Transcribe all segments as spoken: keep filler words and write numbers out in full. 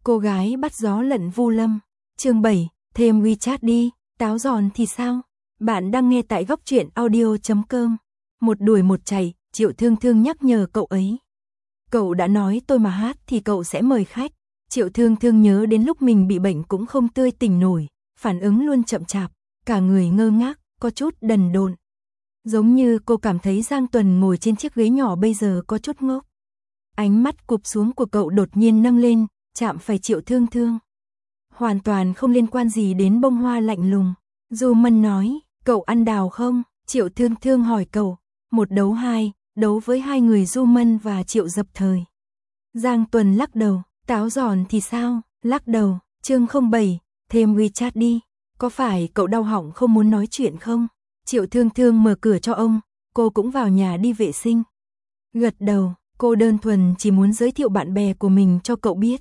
Cô gái bắt gió lận Vu Lâm. Chương bảy, thêm WeChat đi, táo giòn thì sao? Bạn đang nghe tại góc truyện audio chấm com. Một đuổi một chạy, Triệu Thương Thương nhắc nhở cậu ấy. Cậu đã nói tôi mà hát thì cậu sẽ mời khách. Triệu Thương Thương nhớ đến lúc mình bị bệnh cũng không tươi tỉnh nổi, phản ứng luôn chậm chạp, cả người ngơ ngác, có chút đần độn. Giống như cô cảm thấy Giang Tuần ngồi trên chiếc ghế nhỏ bây giờ có chút ngốc. Ánh mắt cụp xuống của cậu đột nhiên nâng lên, chạm phải Triệu Thương Thương. Hoàn toàn không liên quan gì đến bông hoa lạnh lùng. Du Mân nói, cậu ăn đào không? Triệu Thương Thương hỏi cậu. Một đấu hai, đấu với hai người Du Mân và Triệu Dập Thời. Giang Tuần lắc đầu, táo giòn thì sao? Lắc đầu. Chương không bảy, thêm WeChat đi. Có phải cậu đau họng không muốn nói chuyện không? Triệu Thương Thương mở cửa cho ông, cô cũng vào nhà đi vệ sinh. Gật đầu, cô đơn thuần chỉ muốn giới thiệu bạn bè của mình cho cậu biết.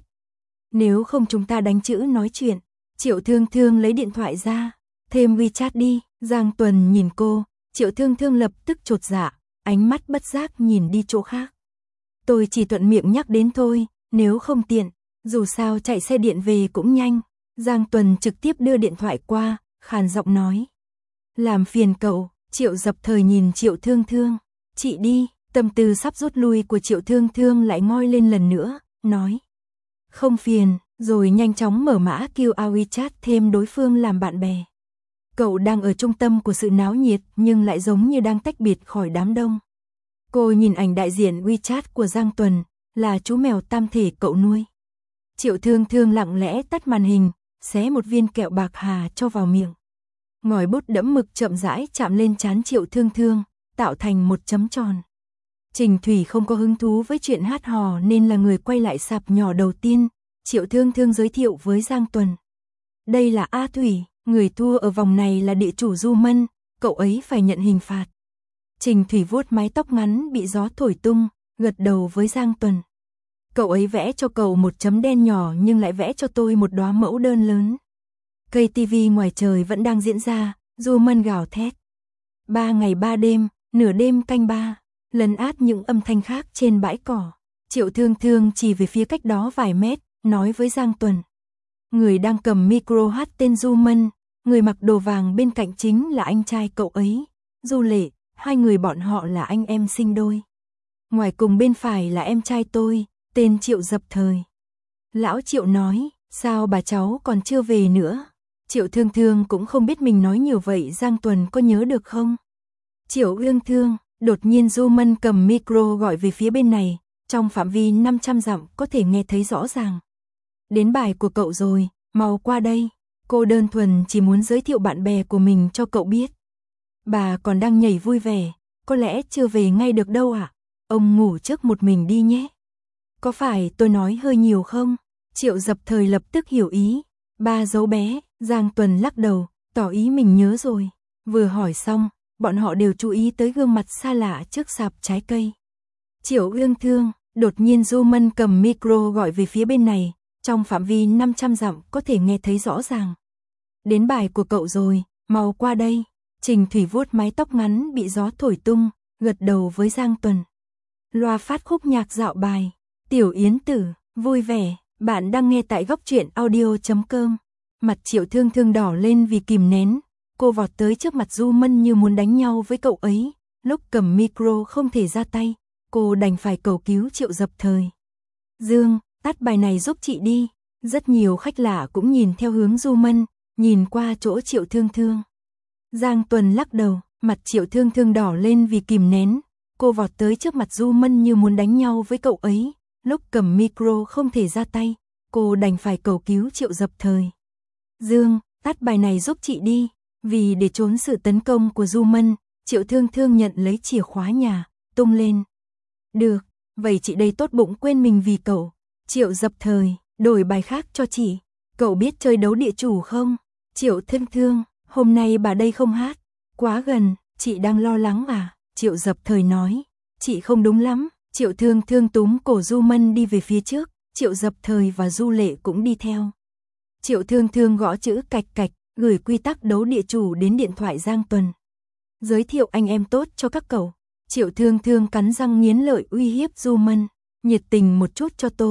Nếu không chúng ta đánh chữ nói chuyện. Triệu Thương Thương lấy điện thoại ra, thêm WeChat đi. Giang Tuần nhìn cô, Triệu Thương Thương lập tức chột dạ, ánh mắt bất giác nhìn đi chỗ khác. Tôi chỉ thuận miệng nhắc đến thôi, nếu không tiện, dù sao chạy xe điện về cũng nhanh. Giang Tuần trực tiếp đưa điện thoại qua, khàn giọng nói. Làm phiền cậu. Triệu Dập Thời nhìn Triệu Thương Thương. Chị đi. Tâm tư sắp rút lui của Triệu Thương Thương lại ngoi lên lần nữa, nói. Không phiền, rồi nhanh chóng mở mã Q A WeChat thêm đối phương làm bạn bè. Cậu đang ở trung tâm của sự náo nhiệt nhưng lại giống như đang tách biệt khỏi đám đông. Cô nhìn ảnh đại diện WeChat của Giang Tuần, là chú mèo tam thể cậu nuôi. Triệu Thương Thương lặng lẽ tắt màn hình, xé một viên kẹo bạc hà cho vào miệng. Ngòi bút đẫm mực chậm rãi chạm lên trán Triệu Thương Thương, tạo thành một chấm tròn. Trình Thủy không có hứng thú với chuyện hát hò nên là người quay lại sạp nhỏ đầu tiên. Triệu Thương Thương giới thiệu với Giang Tuần. Đây là A Thủy, người thua ở vòng này là địa chủ Du Mân, cậu ấy phải nhận hình phạt. Trình Thủy vuốt mái tóc ngắn bị gió thổi tung, gật đầu với Giang Tuần. Cậu ấy vẽ cho cậu một chấm đen nhỏ nhưng lại vẽ cho tôi một đóa mẫu đơn lớn. Cây tivi ngoài trời vẫn đang diễn ra, Du Mân gào thét. Ba ngày ba đêm, nửa đêm canh ba, lấn át những âm thanh khác trên bãi cỏ. Triệu Thương Thương chỉ về phía cách đó vài mét, nói với Giang Tuần. Người đang cầm micro hát tên Du Mân, người mặc đồ vàng bên cạnh chính là anh trai cậu ấy, Du Lệ, hai người bọn họ là anh em sinh đôi. Ngoài cùng bên phải là em trai tôi, tên Triệu Dập Thời. Lão Triệu nói, sao bà cháu còn chưa về nữa? Triệu Thương Thương cũng không biết mình nói nhiều vậy Giang Tuần có nhớ được không? Triệu Ương Thương, đột nhiên Du Mân cầm micro gọi về phía bên này, trong phạm vi năm trăm dặm có thể nghe thấy rõ ràng. Đến bài của cậu rồi, mau qua đây. Cô đơn thuần chỉ muốn giới thiệu bạn bè của mình cho cậu biết. Bà còn đang nhảy vui vẻ, có lẽ chưa về ngay được đâu ạ. À? Ông ngủ trước một mình đi nhé. Có phải tôi nói hơi nhiều không? Triệu Dập Thời lập tức hiểu ý. Ba dấu bé, Giang Tuần lắc đầu, tỏ ý mình nhớ rồi. Vừa hỏi xong, bọn họ đều chú ý tới gương mặt xa lạ trước sạp trái cây. Triệu Ương Thương, đột nhiên Du Mân cầm micro gọi về phía bên này, trong phạm vi năm trăm dặm có thể nghe thấy rõ ràng. Đến bài của cậu rồi, mau qua đây. Trình Thủy vuốt mái tóc ngắn bị gió thổi tung, gật đầu với Giang Tuần. Loa phát khúc nhạc dạo bài. Tiểu Yến Tử, vui vẻ, bạn đang nghe tại góc truyện audio chấm com. Mặt Triệu Thương Thương đỏ lên vì kìm nén. Cô vọt tới trước mặt Du Mân như muốn đánh nhau với cậu ấy. Lúc cầm micro không thể ra tay, cô đành phải cầu cứu Triệu Dập Thời. Dương, tắt bài này giúp chị đi. Rất nhiều khách lạ cũng nhìn theo hướng Du Mân, nhìn qua chỗ Triệu Thương Thương. Giang Tuần lắc đầu, mặt Triệu Thương Thương đỏ lên vì kìm nén. Cô vọt tới trước mặt Du Mân như muốn đánh nhau với cậu ấy. Lúc cầm micro không thể ra tay, cô đành phải cầu cứu Triệu Dập Thời. Dương, tắt bài này giúp chị đi. Vì để trốn sự tấn công của Du Mân, Triệu Thương Thương nhận lấy chìa khóa nhà, tung lên. Được, vậy chị đây tốt bụng quên mình vì cậu. Triệu Dập Thời, đổi bài khác cho chị. Cậu biết chơi đấu địa chủ không? Triệu Thương Thương, hôm nay bà đây không hát. Quá gần, chị đang lo lắng à? Triệu Dập Thời nói. Chị không đúng lắm. Triệu Thương Thương túm cổ Du Mân đi về phía trước. Triệu Dập Thời và Du Lệ cũng đi theo. Triệu Thương Thương gõ chữ cạch cạch, gửi quy tắc đấu địa chủ đến điện thoại Giang Tuần. Giới thiệu anh em tốt cho các cậu. Triệu Thương Thương cắn răng nghiến lợi uy hiếp Du Mân. Nhiệt tình một chút cho tôi,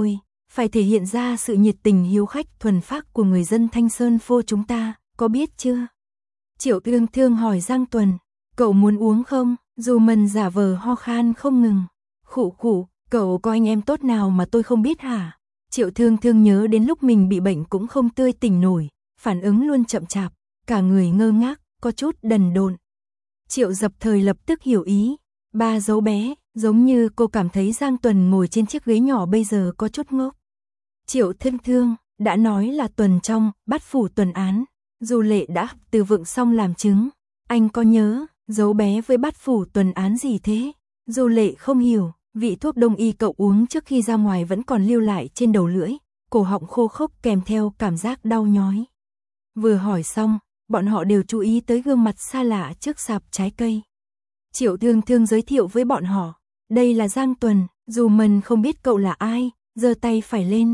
phải thể hiện ra sự nhiệt tình hiếu khách thuần phác của người dân Thanh Sơn Phô chúng ta, có biết chưa? Triệu Thương Thương hỏi Giang Tuần, cậu muốn uống không? Dù Mân giả vờ ho khan không ngừng. Khụ khụ, cậu có anh em tốt nào mà tôi không biết hả? Triệu Thương Thương nhớ đến lúc mình bị bệnh cũng không tươi tỉnh nổi, phản ứng luôn chậm chạp, cả người ngơ ngác, có chút đần độn. Triệu Dập Thời lập tức hiểu ý, ba dấu bé, giống như cô cảm thấy Giang Tuần ngồi trên chiếc ghế nhỏ bây giờ có chút ngốc. Triệu Thương Thương, đã nói là tuần trong, bát phủ tuần án, Du Lệ đã từ vựng xong làm chứng, anh có nhớ, dấu bé với bát phủ tuần án gì thế? Du Lệ không hiểu, vị thuốc đông y cậu uống trước khi ra ngoài vẫn còn lưu lại trên đầu lưỡi, cổ họng khô khốc kèm theo cảm giác đau nhói. Vừa hỏi xong, bọn họ đều chú ý tới gương mặt xa lạ trước sạp trái cây. Triệu Thương Thương giới thiệu với bọn họ, đây là Giang Tuần, dù Mân không biết cậu là ai, giơ tay phải lên.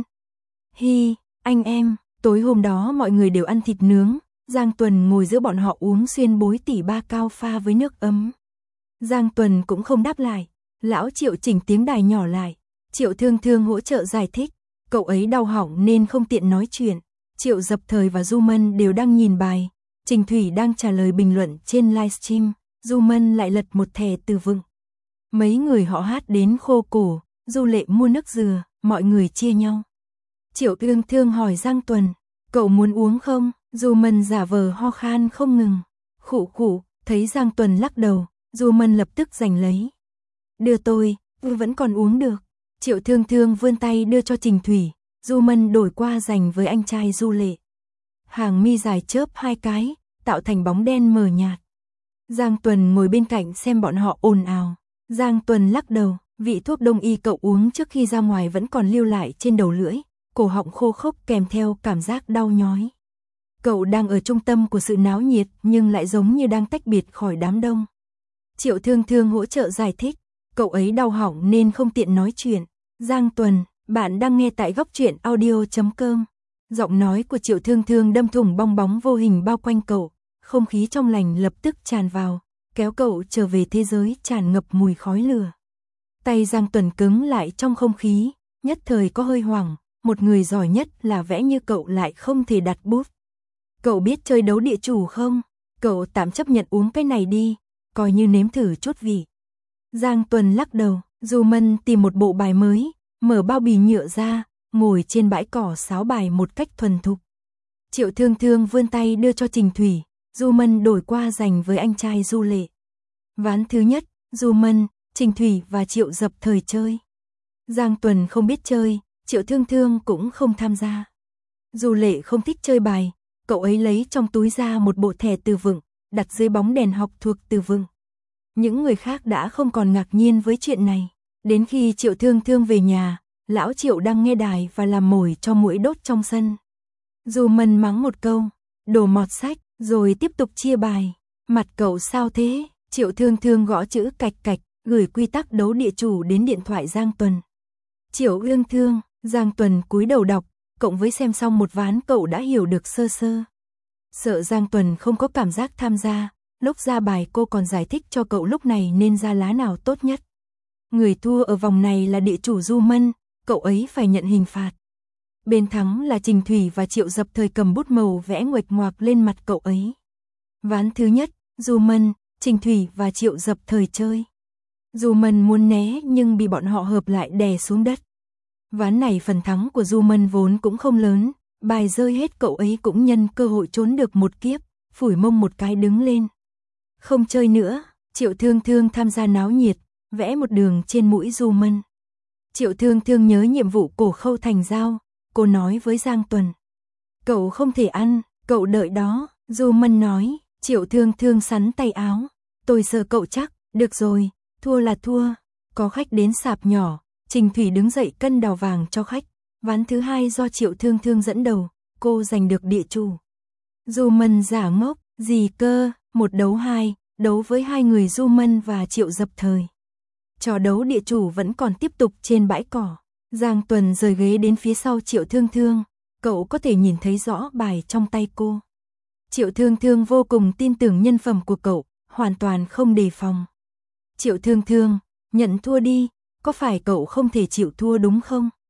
Hi, anh em, tối hôm đó mọi người đều ăn thịt nướng, Giang Tuần ngồi giữa bọn họ uống xuyên bối tỉ ba cao pha với nước ấm. Giang Tuần cũng không đáp lại, lão Triệu chỉnh tiếng đài nhỏ lại, Triệu Thương Thương hỗ trợ giải thích, cậu ấy đau họng nên không tiện nói chuyện. Triệu Dập Thời và Du Mân đều đang nhìn bài, Trình Thủy đang trả lời bình luận trên livestream, Du Mân lại lật một thẻ từ vựng. Mấy người họ hát đến khô cổ, Du Lệ mua nước dừa, mọi người chia nhau. Triệu Thương Thương hỏi Giang Tuần, cậu muốn uống không? Du Mân giả vờ ho khan không ngừng. Khụ khụ, thấy Giang Tuần lắc đầu, Du Mân lập tức giành lấy. Đưa tôi, tôi vẫn còn uống được. Triệu Thương Thương vươn tay đưa cho Trình Thủy, Du Mân đổi qua giành với anh trai Du Lệ. Hàng mi dài chớp hai cái, tạo thành bóng đen mờ nhạt. Giang Tuần ngồi bên cạnh xem bọn họ ồn ào. Giang Tuần lắc đầu, vị thuốc đông y cậu uống trước khi ra ngoài vẫn còn lưu lại trên đầu lưỡi, cổ họng khô khốc kèm theo cảm giác đau nhói. Cậu đang ở trung tâm của sự náo nhiệt nhưng lại giống như đang tách biệt khỏi đám đông. Triệu Thương Thương hỗ trợ giải thích, cậu ấy đau họng nên không tiện nói chuyện. Giang Tuần, bạn đang nghe tại góc truyện audio chấm com. Giọng nói của Triệu Thương Thương đâm thủng bong bóng vô hình bao quanh cậu, không khí trong lành lập tức tràn vào, kéo cậu trở về thế giới tràn ngập mùi khói lửa. Tay Giang Tuần cứng lại trong không khí, nhất thời có hơi hoảng, một người giỏi nhất là vẽ như cậu lại không thể đặt bút. Cậu biết chơi đấu địa chủ không? Cậu tạm chấp nhận uống cái này đi, coi như nếm thử chút vị. Giang Tuần lắc đầu, Du Mân tìm một bộ bài mới, mở bao bì nhựa ra, ngồi trên bãi cỏ sáo bài một cách thuần thục. Triệu Thương Thương vươn tay đưa cho Trình Thủy, Du Mân đổi qua giành với anh trai Du Lệ. Ván thứ nhất, Du Mân, Trình Thủy và Triệu Dập Thời chơi. Giang Tuần không biết chơi, Triệu Thương Thương cũng không tham gia. Du Lệ không thích chơi bài, cậu ấy lấy trong túi ra một bộ thẻ từ vựng, đặt dưới bóng đèn học thuộc từ vựng. Những người khác đã không còn ngạc nhiên với chuyện này. Đến khi Triệu Thương Thương về nhà, lão Triệu đang nghe đài và làm mồi cho muỗi đốt trong sân. Du Mân mắng một câu, đồ mọt sách, rồi tiếp tục chia bài. Mặt cậu sao thế? Triệu Thương Thương gõ chữ cạch cạch, gửi quy tắc đấu địa chủ đến điện thoại Giang Tuần. Triệu Thương Thương, Giang Tuần cúi đầu đọc, cộng với xem xong một ván cậu đã hiểu được sơ sơ. Sợ Giang Tuần không có cảm giác tham gia, lúc ra bài cô còn giải thích cho cậu lúc này nên ra lá nào tốt nhất. Người thua ở vòng này là địa chủ Du Mân, cậu ấy phải nhận hình phạt. Bên thắng là Trình Thủy và Triệu Dập Thời cầm bút màu vẽ nguệch ngoạc lên mặt cậu ấy. Ván thứ nhất, Du Mân, Trình Thủy và Triệu Dập Thời chơi. Du Mân muốn né nhưng bị bọn họ hợp lại đè xuống đất. Ván này phần thắng của Du Mân vốn cũng không lớn, bài rơi hết cậu ấy cũng nhân cơ hội trốn được một kiếp, phủi mông một cái đứng lên. Không chơi nữa, Triệu Thương Thương tham gia náo nhiệt, vẽ một đường trên mũi Du Mân. Triệu Thương Thương nhớ nhiệm vụ cổ khâu thành dao, cô nói với Giang Tuần. Cậu không thể ăn, cậu đợi đó, Du Mân nói. Triệu Thương Thương sắn tay áo, tôi sợ cậu chắc, được rồi, thua là thua. Có khách đến sạp nhỏ, Trình Thủy đứng dậy cân đào vàng cho khách. Ván thứ hai do Triệu Thương Thương dẫn đầu, cô giành được địa chủ. Du Mân giả ngốc, gì cơ, một đấu hai, đấu với hai người Du Mân và Triệu Dập Thời. Trò đấu địa chủ vẫn còn tiếp tục trên bãi cỏ. Giang Tuần rời ghế đến phía sau Triệu Thương Thương, cậu có thể nhìn thấy rõ bài trong tay cô. Triệu Thương Thương vô cùng tin tưởng nhân phẩm của cậu, hoàn toàn không đề phòng. Triệu Thương Thương, nhận thua đi, có phải cậu không thể chịu thua đúng không?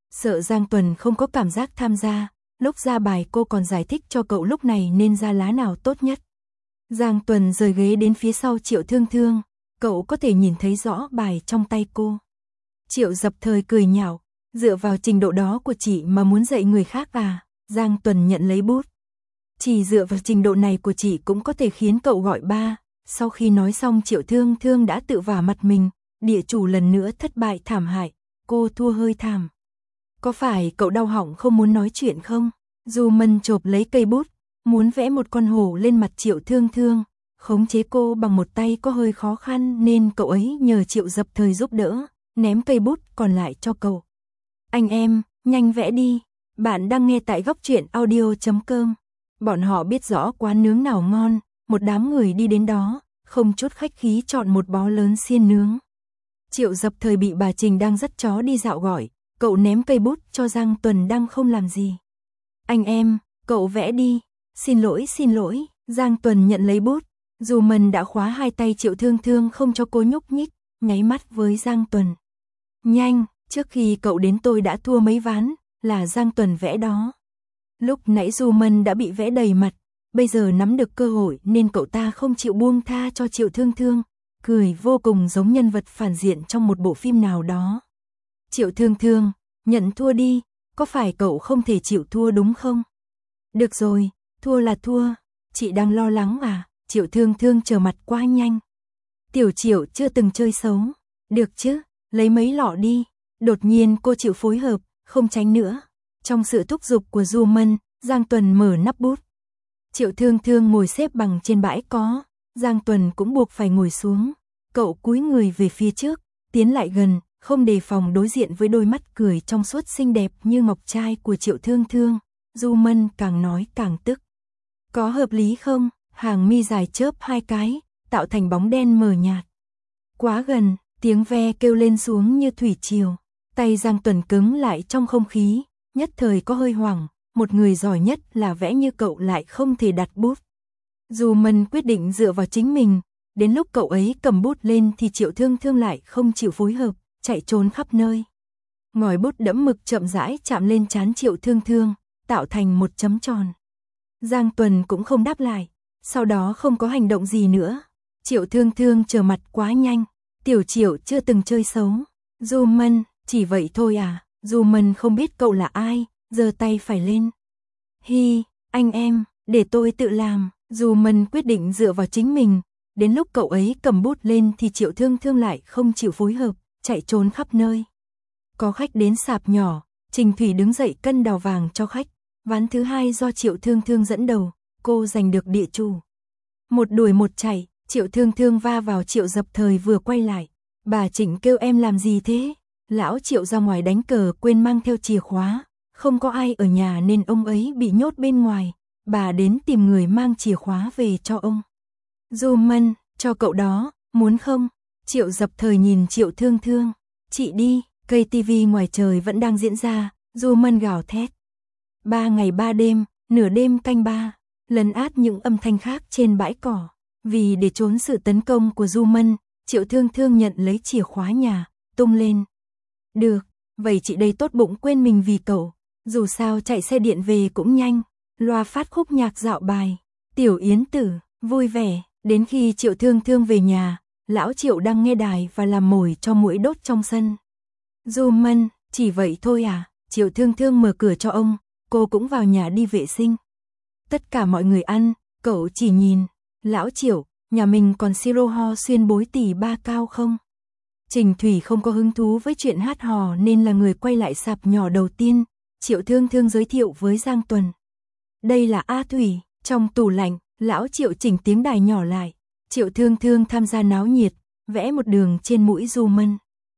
Sợ Giang Tuần không có cảm giác tham gia, lúc ra bài cô còn giải thích cho cậu lúc này nên ra lá nào tốt nhất. Giang Tuần rời ghế đến phía sau Triệu Thương Thương, cậu có thể nhìn thấy rõ bài trong tay cô. Triệu Dập Thời cười nhạo, dựa vào trình độ đó của chị mà muốn dạy người khác à? Giang Tuần nhận lấy bút. Chỉ dựa vào trình độ này của chị cũng có thể khiến cậu gọi ba. Sau khi nói xong Triệu Thương Thương đã tự vả mặt mình, địa chủ lần nữa thất bại thảm hại, cô thua hơi thảm. Có phải cậu đau họng không muốn nói chuyện không? Du Mân chộp lấy cây bút, muốn vẽ một con hổ lên mặt Triệu Thương Thương, khống chế cô bằng một tay có hơi khó khăn nên cậu ấy nhờ Triệu Dập Thời giúp đỡ, ném cây bút còn lại cho cậu. Anh em, nhanh vẽ đi, bạn đang nghe tại góc truyện audio chấm com. Bọn họ biết rõ quán nướng nào ngon, một đám người đi đến đó, không chút khách khí chọn một bó lớn xiên nướng. Triệu Dập Thời bị bà Trình đang dắt chó đi dạo gọi, cậu ném cây bút cho Giang Tuần đang không làm gì. Anh em, cậu vẽ đi, xin lỗi xin lỗi, Giang Tuần nhận lấy bút, dù Mân đã khóa hai tay Triệu Thương Thương không cho cô nhúc nhích, nháy mắt với Giang Tuần. Nhanh, trước khi cậu đến tôi đã thua mấy ván, là Giang Tuần vẽ đó. Lúc nãy Du Mân đã bị vẽ đầy mặt, bây giờ nắm được cơ hội nên cậu ta không chịu buông tha cho Triệu Thương Thương, cười vô cùng giống nhân vật phản diện trong một bộ phim nào đó. Triệu Thương Thương, nhận thua đi, có phải cậu không thể chịu thua đúng không? Được rồi, thua là thua, chị đang lo lắng à? Triệu Thương Thương trở mặt quá nhanh. Tiểu Triệu chưa từng chơi xấu, được chứ, lấy mấy lọ đi. Đột nhiên cô chịu phối hợp, không tránh nữa. Trong sự thúc giục của Du Mân, Giang Tuần mở nắp bút. Triệu Thương Thương ngồi xếp bằng trên bãi có, Giang Tuần cũng buộc phải ngồi xuống. Cậu cúi người về phía trước, tiến lại gần, không đề phòng đối diện với đôi mắt cười trong suốt xinh đẹp như ngọc trai của Triệu Thương Thương. Du Mân càng nói càng tức. Có hợp lý không? Hàng mi dài chớp hai cái, tạo thành bóng đen mờ nhạt. Quá gần, tiếng ve kêu lên xuống như thủy triều. Tay Giang Tuần cứng lại trong không khí, nhất thời có hơi hoảng, một người giỏi nhất là vẽ như cậu lại không thể đặt bút. Du Mân quyết định dựa vào chính mình, đến lúc cậu ấy cầm bút lên thì Triệu Thương Thương lại không chịu phối hợp, chạy trốn khắp nơi. Ngòi bút đẫm mực chậm rãi chạm lên trán Triệu Thương Thương, tạo thành một chấm tròn. Giang Tuần cũng không đáp lại, sau đó không có hành động gì nữa. Triệu Thương Thương trở mặt quá nhanh, Tiểu Triệu chưa từng chơi xấu. Du Mân, chỉ vậy thôi à? Du Mân không biết cậu là ai, giơ tay phải lên. Hi, anh em, để tôi tự làm. Du Mân quyết định dựa vào chính mình, đến lúc cậu ấy cầm bút lên thì Triệu Thương Thương lại không chịu phối hợp, chạy trốn khắp nơi. Có khách đến sạp nhỏ, Trình Thủy đứng dậy cân đào vàng cho khách. Ván thứ hai do Triệu Thương Thương dẫn đầu, cô giành được địa chủ. Một đuổi một chạy, Triệu Thương Thương va vào Triệu Dập Thời vừa quay lại. Bà Trịnh kêu em làm gì thế? Lão Triệu ra ngoài đánh cờ quên mang theo chìa khóa, không có ai ở nhà nên ông ấy bị nhốt bên ngoài. Bà đến tìm người mang chìa khóa về cho ông. Du Mân, cho cậu đó, muốn không? Triệu Dập Thời nhìn Triệu Thương Thương. Chị đi, cây tivi ngoài trời vẫn đang diễn ra, Du Mân gào thét. Ba ngày ba đêm, nửa đêm canh ba, lấn át những âm thanh khác trên bãi cỏ. Vì để trốn sự tấn công của Du Mân, Triệu Thương Thương nhận lấy chìa khóa nhà, tung lên. Được, vậy chị đây tốt bụng quên mình vì cậu, dù sao chạy xe điện về cũng nhanh. Loa phát khúc nhạc dạo bài, Tiểu Yến Tử, vui vẻ, đến khi Triệu Thương Thương về nhà, lão Triệu đang nghe đài và làm mồi cho muỗi đốt trong sân. Du Mân, chỉ vậy thôi à? Triệu Thương Thương mở cửa cho ông, cô cũng vào nhà đi vệ sinh. Tất cả mọi người ăn, cậu chỉ nhìn. Lão Triệu, nhà mình còn siro ho xuyên bối tỷ ba cao không? Trình Thủy không có hứng thú với chuyện hát hò nên là người quay lại sạp nhỏ đầu tiên. Triệu Thương Thương giới thiệu với Giang Tuần. Đây là A Thủy, trong tủ lạnh, lão Triệu chỉnh tiếng đài nhỏ lại. Triệu Thương Thương tham gia náo nhiệt, vẽ một đường trên mũi Du Mân.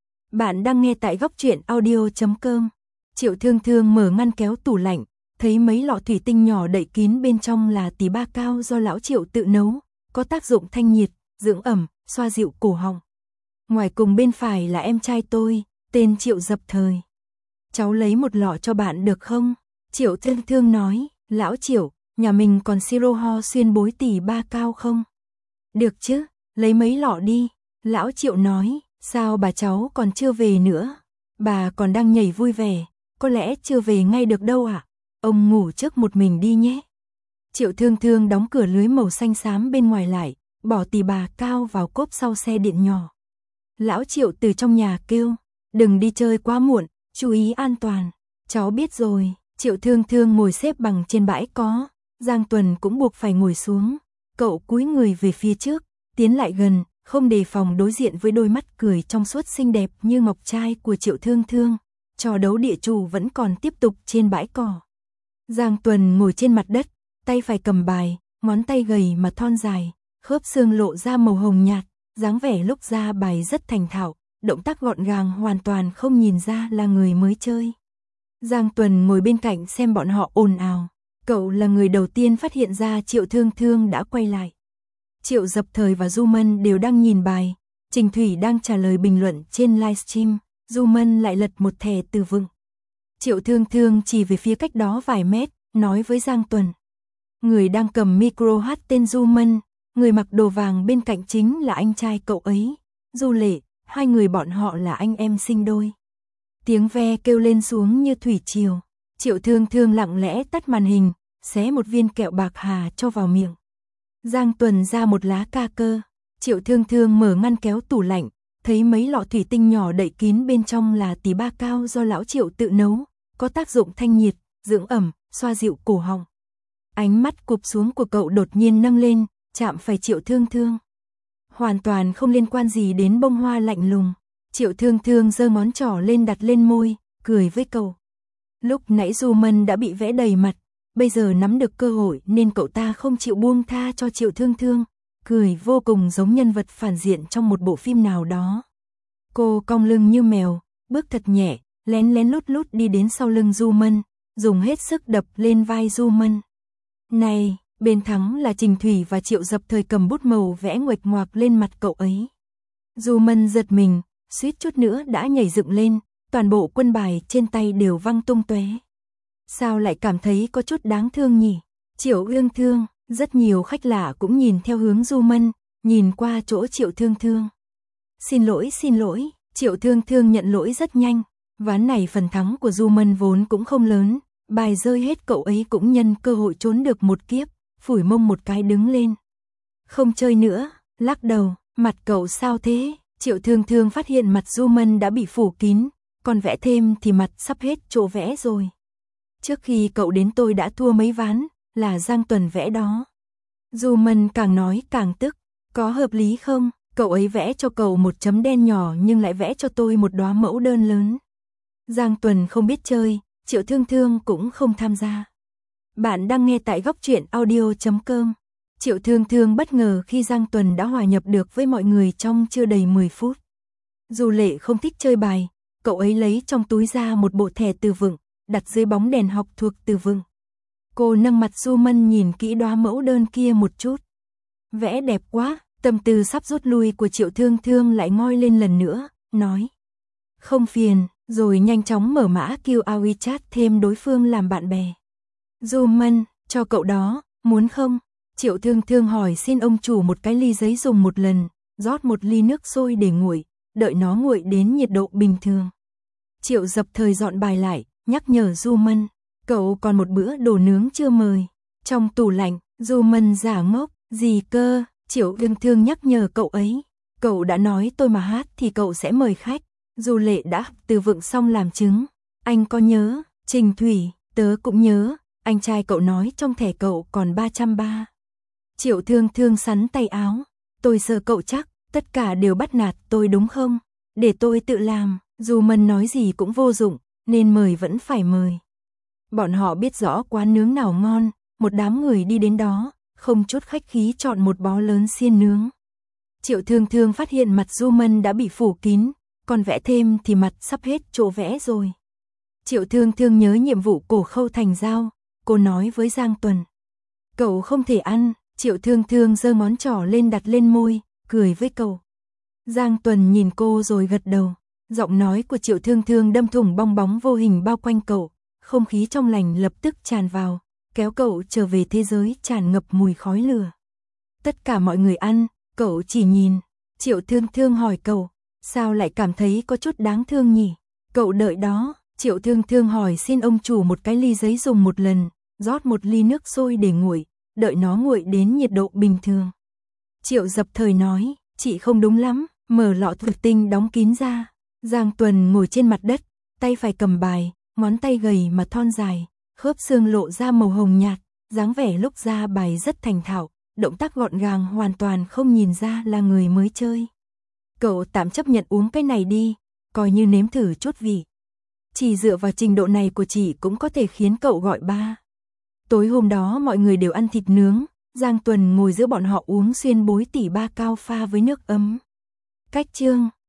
Bạn đang nghe tại góc truyện audio chấm com. Triệu Thương Thương mở ngăn kéo tủ lạnh, thấy mấy lọ thủy tinh nhỏ đậy kín bên trong là tí ba cao do lão Triệu tự nấu, có tác dụng thanh nhiệt, dưỡng ẩm, xoa dịu cổ họng. Ngoài cùng bên phải là em trai tôi, tên Triệu Dập Thời. Cháu lấy một lọ cho bạn được không? Triệu Thương Thương nói. Lão Triệu, nhà mình còn siro ho xuyên bối tỷ ba cao không? Được chứ, lấy mấy lọ đi. Lão Triệu nói, sao bà cháu còn chưa về nữa? Bà còn đang nhảy vui vẻ. có lẽ chưa về ngay được đâu ạ. À? Ông ngủ trước một mình đi nhé. Triệu Thương Thương đóng cửa lưới màu xanh xám bên ngoài lại, bỏ tì bà Cao vào cốp sau xe điện nhỏ. Lão Triệu từ trong nhà kêu, đừng đi chơi quá muộn, chú ý an toàn. Cháu biết rồi. Triệu Thương Thương ngồi xếp bằng trên bãi có, Giang Tuần cũng buộc phải ngồi xuống. Cậu cúi người về phía trước, tiến lại gần, không đề phòng đối diện với đôi mắt cười trong suốt xinh đẹp như ngọc trai của Triệu Thương Thương. Trò đấu địa chủ vẫn còn tiếp tục trên bãi cỏ. Giang Tuần ngồi trên mặt đất, tay phải cầm bài, ngón tay gầy mà thon dài, khớp xương lộ ra màu hồng nhạt, dáng vẻ lúc ra bài rất thành thạo, động tác gọn gàng hoàn toàn không nhìn ra là người mới chơi. Giang Tuần ngồi bên cạnh xem bọn họ ồn ào, cậu là người đầu tiên phát hiện ra Triệu Thương Thương đã quay lại. Triệu Dập Thời và Du Mân đều đang nhìn bài, Trình Thủy đang trả lời bình luận trên livestream, Du Mân lại lật một thẻ từ vựng. Triệu Thương Thương chỉ về phía cách đó vài mét, nói với Giang Tuần. Người đang cầm micro hát tên Du Mân, người mặc đồ vàng bên cạnh chính là anh trai cậu ấy, Du Lệ, hai người bọn họ là anh em sinh đôi. Tiếng ve kêu lên xuống như thủy triều, Triệu Thương Thương lặng lẽ tắt màn hình, xé một viên kẹo bạc hà cho vào miệng. Giang Tuần ra một lá ca cơ, Triệu Thương Thương mở ngăn kéo tủ lạnh, thấy mấy lọ thủy tinh nhỏ đậy kín bên trong là tí ba cao do lão Triệu tự nấu, có tác dụng thanh nhiệt, dưỡng ẩm, xoa dịu cổ họng. Ánh mắt cụp xuống của cậu đột nhiên nâng lên, chạm phải Triệu Thương Thương. Hoàn toàn không liên quan gì đến bông hoa lạnh lùng. Triệu Thương Thương giơ ngón trỏ lên đặt lên môi, cười với cậu. Lúc nãy Du Mân đã bị vẽ đầy mặt, bây giờ nắm được cơ hội nên cậu ta không chịu buông tha cho Triệu Thương Thương, cười vô cùng giống nhân vật phản diện trong một bộ phim nào đó. Cô cong lưng như mèo, bước thật nhẹ, lén lén lút lút đi đến sau lưng Du Mân, dùng hết sức đập lên vai Du Mân. Này, bên thắng là Trình Thủy và Triệu Dập Thời cầm bút màu vẽ nguệch ngoạc lên mặt cậu ấy. Du Mân giật mình, suýt chút nữa đã nhảy dựng lên, toàn bộ quân bài trên tay đều văng tung tóe. Sao lại cảm thấy có chút đáng thương nhỉ? Triệu Ương Thương, rất nhiều khách lạ cũng nhìn theo hướng Du Mân, nhìn qua chỗ Triệu Thương Thương. Xin lỗi xin lỗi, Triệu Thương Thương nhận lỗi rất nhanh, ván này phần thắng của Du Mân vốn cũng không lớn, bài rơi hết cậu ấy cũng nhân cơ hội trốn được một kiếp, phủi mông một cái đứng lên. Không chơi nữa, lắc đầu, mặt cậu sao thế? Triệu Thương Thương phát hiện mặt Du Mân đã bị phủ kín, còn vẽ thêm thì mặt sắp hết chỗ vẽ rồi. Trước khi cậu đến tôi đã thua mấy ván, là Giang Tuần vẽ đó. Du Mân càng nói càng tức, có hợp lý không? Cậu ấy vẽ cho cậu một chấm đen nhỏ nhưng lại vẽ cho tôi một đóa mẫu đơn lớn. Giang Tuần không biết chơi, Triệu Thương Thương cũng không tham gia. Bạn đang nghe tại góc truyện audio chấm com. Triệu Thương Thương bất ngờ khi Giang Tuần đã hòa nhập được với mọi người trong chưa đầy mười phút. Dù Lệ không thích chơi bài, cậu ấy lấy trong túi ra một bộ thẻ từ vựng, đặt dưới bóng đèn học thuộc từ vựng. Cô nâng mặt Du Mân nhìn kỹ đóa mẫu đơn kia một chút. Vẽ đẹp quá, tâm tư sắp rút lui của Triệu Thương Thương lại ngoi lên lần nữa, nói. Không phiền, rồi nhanh chóng mở mã Q R WeChat thêm đối phương làm bạn bè. Du Mân, cho cậu đó, muốn không? Triệu Thương Thương hỏi xin ông chủ một cái ly giấy dùng một lần, rót một ly nước sôi để nguội, đợi nó nguội đến nhiệt độ bình thường. Triệu Dập Thời dọn bài lại, nhắc nhở Du Mân, cậu còn một bữa đồ nướng chưa mời. Trong tủ lạnh, Du Mân giả ngốc, gì cơ? Triệu Thương Thương nhắc nhở cậu ấy, cậu đã nói tôi mà hát thì cậu sẽ mời khách. Du Lệ đã từ vựng xong làm chứng. Anh có nhớ, Trình Thủy, tớ cũng nhớ, anh trai cậu nói trong thẻ cậu còn ba trăm ba. Triệu Thương Thương sắn tay áo, tôi sợ cậu chắc, tất cả đều bắt nạt tôi đúng không? Để tôi tự làm, dù Mân nói gì cũng vô dụng, nên mời vẫn phải mời. Bọn họ biết rõ quán nướng nào ngon, một đám người đi đến đó, không chút khách khí chọn một bó lớn xiên nướng. Triệu Thương Thương phát hiện mặt Du Mân đã bị phủ kín, còn vẽ thêm thì mặt sắp hết chỗ vẽ rồi. Triệu Thương Thương nhớ nhiệm vụ cổ khâu thành dao, cô nói với Giang Tuần. Cậu không thể ăn, Triệu Thương Thương giơ ngón trỏ lên đặt lên môi, cười với cậu. Giang Tuần nhìn cô rồi gật đầu, giọng nói của Triệu Thương Thương đâm thủng bong bóng vô hình bao quanh cậu, không khí trong lành lập tức tràn vào, kéo cậu trở về thế giới tràn ngập mùi khói lửa. Tất cả mọi người ăn, cậu chỉ nhìn. Triệu Thương Thương hỏi cậu, sao lại cảm thấy có chút đáng thương nhỉ? Cậu đợi đó, Triệu Thương Thương hỏi xin ông chủ một cái ly giấy dùng một lần, rót một ly nước sôi để nguội, đợi nó nguội đến nhiệt độ bình thường. Triệu Dập Thời nói, chị không đúng lắm, mở lọ thủy tinh đóng kín ra. Giang Tuần ngồi trên mặt đất, tay phải cầm bài, ngón tay gầy mà thon dài, khớp xương lộ ra màu hồng nhạt, dáng vẻ lúc ra bài rất thành thạo, động tác gọn gàng hoàn toàn không nhìn ra là người mới chơi. Cậu tạm chấp nhận uống cái này đi, coi như nếm thử chút vị. Chỉ dựa vào trình độ này của chị cũng có thể khiến cậu gọi ba. Tối hôm đó mọi người đều ăn thịt nướng, Giang Tuần ngồi giữa bọn họ uống xuyên bối tỉ ba cao pha với nước ấm. Cách chương